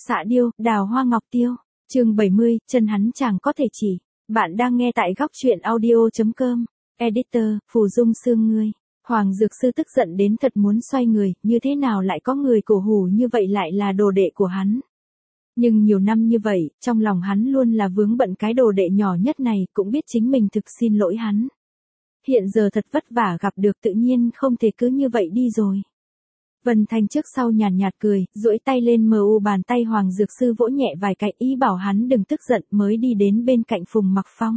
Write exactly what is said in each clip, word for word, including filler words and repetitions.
Xạ điêu, đào hoa ngọc tiêu. Chương bảy mươi, chân hắn chẳng có thể chỉ. Bạn đang nghe tại góc truyện audio chấm com. Editor, Phù Dung Sương ngươi. Hoàng Dược Sư tức giận đến thật muốn xoay người, như thế nào lại có người cổ hủ như vậy lại là đồ đệ của hắn. Nhưng nhiều năm như vậy, trong lòng hắn luôn là vướng bận cái đồ đệ nhỏ nhất này, cũng biết chính mình thực xin lỗi hắn. Hiện giờ thật vất vả gặp được tự nhiên không thể cứ như vậy đi rồi. Vân Thanh trước sau nhàn nhạt, nhạt cười, duỗi tay lên mờ u bàn tay Hoàng Dược Sư vỗ nhẹ vài cái ý bảo hắn đừng tức giận mới đi đến bên cạnh Phùng Mặc Phong.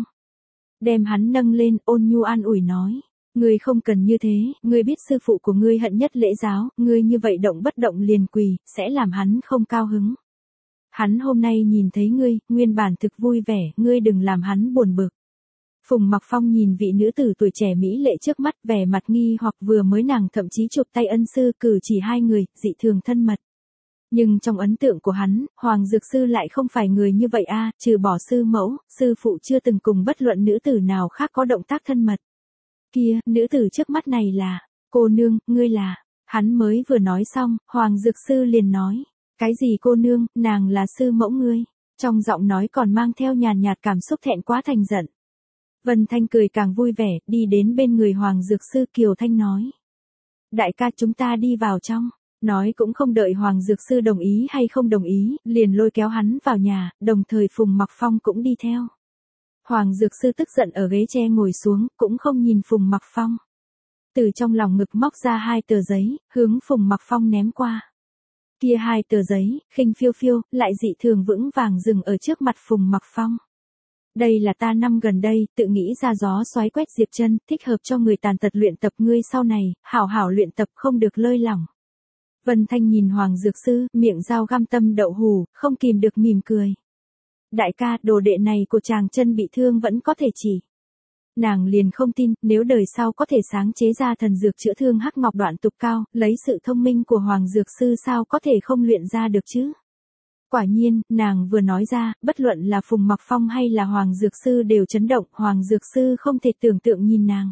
Đem hắn nâng lên ôn nhu an ủi nói. Ngươi không cần như thế, ngươi biết sư phụ của ngươi hận nhất lễ giáo, ngươi như vậy động bất động liền quỳ, sẽ làm hắn không cao hứng. Hắn hôm nay nhìn thấy ngươi, nguyên bản thực vui vẻ, ngươi đừng làm hắn buồn bực. Phùng Mặc Phong nhìn vị nữ tử tuổi trẻ mỹ lệ trước mắt vẻ mặt nghi hoặc vừa mới nàng thậm chí chụp tay ân sư cử chỉ hai người, dị thường thân mật. Nhưng trong ấn tượng của hắn, Hoàng Dược Sư lại không phải người như vậy a, trừ bỏ sư mẫu, sư phụ chưa từng cùng bất luận nữ tử nào khác có động tác thân mật. Kia, nữ tử trước mắt này là, cô nương, ngươi là, hắn mới vừa nói xong, Hoàng Dược Sư liền nói, cái gì cô nương, nàng là sư mẫu ngươi, trong giọng nói còn mang theo nhàn nhạt cảm xúc thẹn quá thành giận. Vân Thanh cười càng vui vẻ, đi đến bên người Hoàng Dược Sư Kiều Thanh nói. Đại ca chúng ta đi vào trong, nói cũng không đợi Hoàng Dược Sư đồng ý hay không đồng ý, liền lôi kéo hắn vào nhà, đồng thời Phùng Mặc Phong cũng đi theo. Hoàng Dược Sư tức giận ở ghế tre ngồi xuống, cũng không nhìn Phùng Mặc Phong. Từ trong lòng ngực móc ra hai tờ giấy, hướng Phùng Mặc Phong ném qua. Kia hai tờ giấy, khinh phiêu phiêu, lại dị thường vững vàng dừng ở trước mặt Phùng Mặc Phong. Đây là ta năm gần đây, tự nghĩ ra gió xoáy quét Diệp Chân, thích hợp cho người tàn tật luyện tập ngươi sau này, hảo hảo luyện tập không được lơi lỏng. Vân Thanh nhìn Hoàng Dược Sư, miệng dao găm tâm đậu hù, không kìm được mỉm cười. Đại ca, đồ đệ này của chàng chân bị thương vẫn có thể chỉ. Nàng liền không tin, nếu đời sau có thể sáng chế ra thần dược chữa thương hắc ngọc đoạn tục cao, lấy sự thông minh của Hoàng Dược Sư sao có thể không luyện ra được chứ? Quả nhiên, nàng vừa nói ra, bất luận là Phùng Mặc Phong hay là Hoàng Dược Sư đều chấn động, Hoàng Dược Sư không thể tưởng tượng nhìn nàng.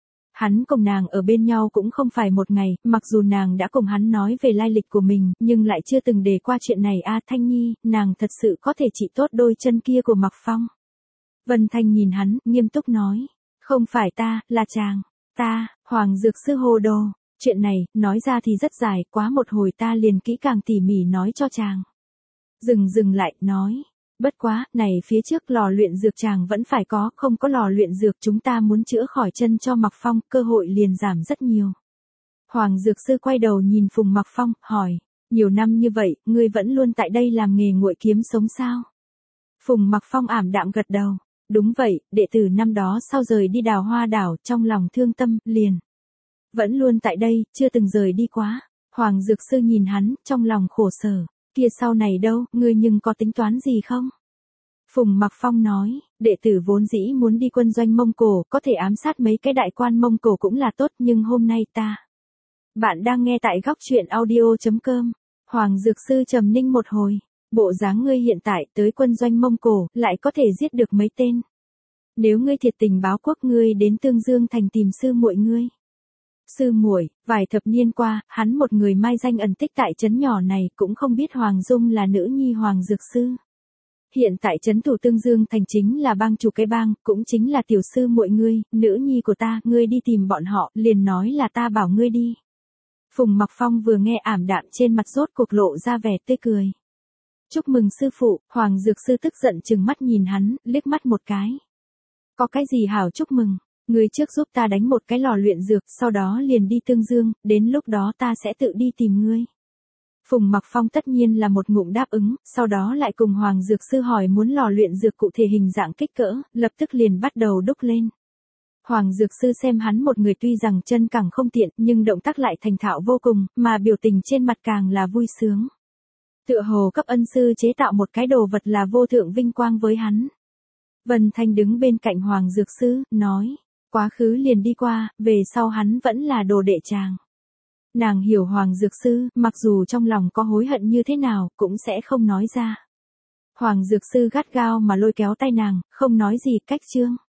Hắn cùng nàng ở bên nhau cũng không phải một ngày, mặc dù nàng đã cùng hắn nói về lai lịch của mình, nhưng lại chưa từng đề qua chuyện này a Thanh Nhi, nàng thật sự có thể trị tốt đôi chân kia của Mặc Phong. Vân Thanh nhìn hắn, nghiêm túc nói, không phải ta, là chàng, ta, Hoàng Dược Sư hồ đồ, chuyện này, nói ra thì rất dài, quá một hồi ta liền kỹ càng tỉ mỉ nói cho chàng. Dừng dừng lại, nói, bất quá, này phía trước lò luyện dược chàng vẫn phải có, không có lò luyện dược chúng ta muốn chữa khỏi chân cho Mặc Phong, cơ hội liền giảm rất nhiều. Hoàng Dược Sư quay đầu nhìn Phùng Mặc Phong, hỏi, nhiều năm như vậy, ngươi vẫn luôn tại đây làm nghề nguội kiếm sống sao? Phùng Mặc Phong ảm đạm gật đầu, đúng vậy, đệ tử năm đó sau rời đi Đào Hoa đảo, trong lòng thương tâm, liền. Vẫn luôn tại đây, chưa từng rời đi quá. Hoàng Dược Sư nhìn hắn, trong lòng khổ sở. Kia sau này đâu, ngươi nhưng có tính toán gì không? Phùng Mặc Phong nói, đệ tử vốn dĩ muốn đi quân doanh Mông Cổ, có thể ám sát mấy cái đại quan Mông Cổ cũng là tốt, nhưng hôm nay ta. Bạn đang nghe tại góc truyện audio chấm com. Hoàng Dược Sư trầm ninh một hồi, bộ dáng ngươi hiện tại tới quân doanh Mông Cổ, lại có thể giết được mấy tên. Nếu ngươi thiệt tình báo quốc ngươi đến Tương Dương thành tìm sư muội ngươi. Sư muội, vài thập niên qua, hắn một người mai danh ẩn tích tại trấn nhỏ này, cũng không biết Hoàng Dung là nữ nhi Hoàng Dược Sư. Hiện tại trấn thủ Tương Dương thành chính là bang chủ cái bang, cũng chính là tiểu sư muội ngươi, nữ nhi của ta, ngươi đi tìm bọn họ, liền nói là ta bảo ngươi đi. Phùng Mặc Phong vừa nghe ảm đạm trên mặt rốt cuộc lộ ra vẻ tươi cười. Chúc mừng sư phụ, Hoàng Dược Sư tức giận trừng mắt nhìn hắn, liếc mắt một cái. Có cái gì hảo chúc mừng? Ngươi trước giúp ta đánh một cái lò luyện dược, sau đó liền đi Tương Dương, đến lúc đó ta sẽ tự đi tìm ngươi. Phùng Mặc Phong tất nhiên là một ngụm đáp ứng, sau đó lại cùng Hoàng Dược Sư hỏi muốn lò luyện dược cụ thể hình dạng kích cỡ, lập tức liền bắt đầu đúc lên. Hoàng Dược Sư xem hắn một người tuy rằng chân càng không tiện, nhưng động tác lại thành thạo vô cùng, mà biểu tình trên mặt càng là vui sướng. Tựa hồ cấp ân sư chế tạo một cái đồ vật là vô thượng vinh quang với hắn. Vân Thanh đứng bên cạnh Hoàng Dược Sư, nói. Quá khứ liền đi qua, về sau hắn vẫn là đồ đệ chàng. Nàng hiểu Hoàng Dược Sư, mặc dù trong lòng có hối hận như thế nào, cũng sẽ không nói ra. Hoàng Dược Sư gắt gao mà lôi kéo tay nàng, không nói gì cách chương.